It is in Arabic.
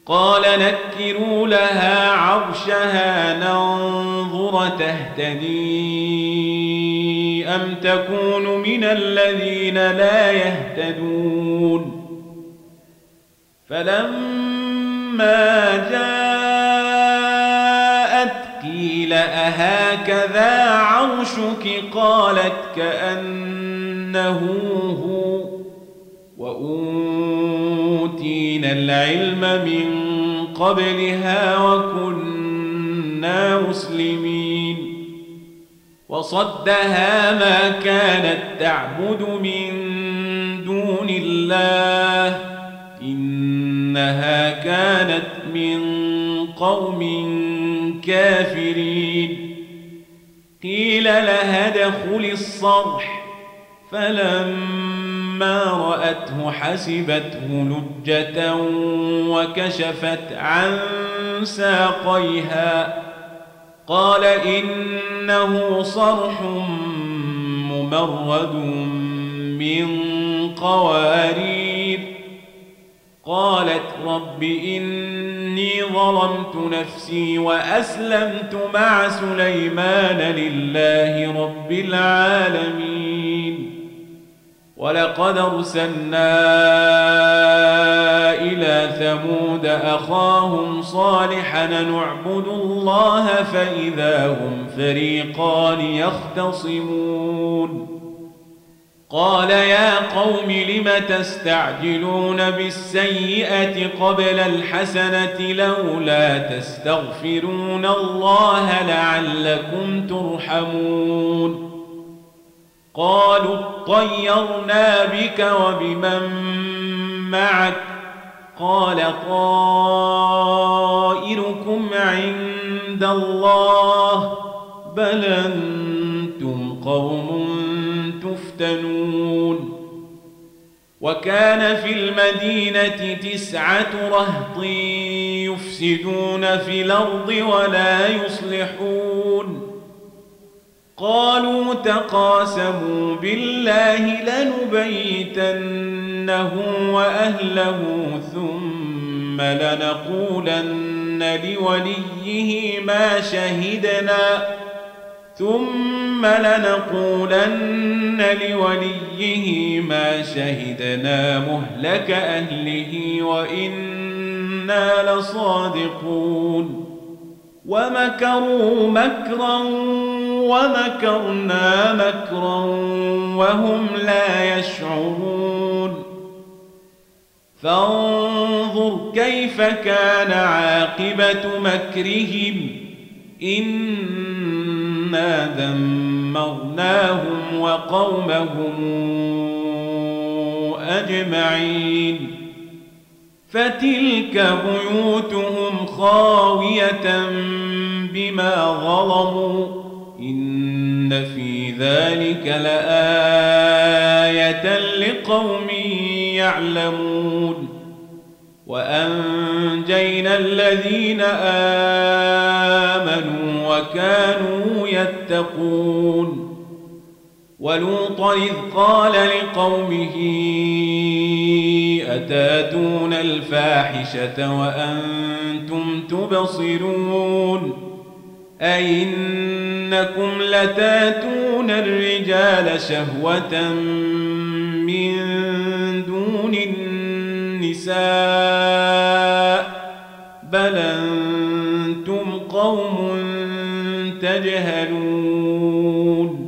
قال نكروا لها عرشها ننظر تهتدي أم تكون من الذين لا يهتدون فلما جاءت قيل أهكذا عرشك قالت كأنه هو وأوتينا العلم من قبلها وكنا مسلمين وصدها ما كانت تعبد من دون الله إنها كانت من قوم كافرين قيل لها ادخل الصرح فلما رأته حسبته لجة وكشفت عن ساقيها قال إنه صرح ممرد من قوارير قالت رب إني ظلمت نفسي وأسلمت مع سليمان لله رب العالمين ولقد أرسلنا إلى ثمود أخاهم صالحا نعبد الله فإذا هم فريقان يختصمون قال يا قوم لم تستعجلون بالسيئة قبل الحسنة لولا تستغفرون الله لعلكم ترحمون قالوا اطيرنا بك وبمن معك قال طائركم عند الله بل أنتم قوم تفتنون وكان في المدينة 9 رهط يفسدون في الأرض ولا يصلحون قالوا تقاسموا بالله لنبيتنه وأهله ثم لنقولن لوليه ما شهدنا مهلك أهله وإنا لصادقون ومكروا مكرا ومكرنا مكرا وهم لا يشعرون فانظر كيف كان عاقبة مكرهم إنا دمرناهم وقومهم أجمعين فتلك بيوتهم خاوية بما ظلموا إن في ذلك لآية لقوم يعلمون وأنجينا الذين آمنوا وكانوا يتقون ولوطا إذ قال لقومه أتاتون الفاحشة وأنتم تبصرون أئنكم لتاتون الرجال شهوة من دون النساء بل أنتم قوم تجهلون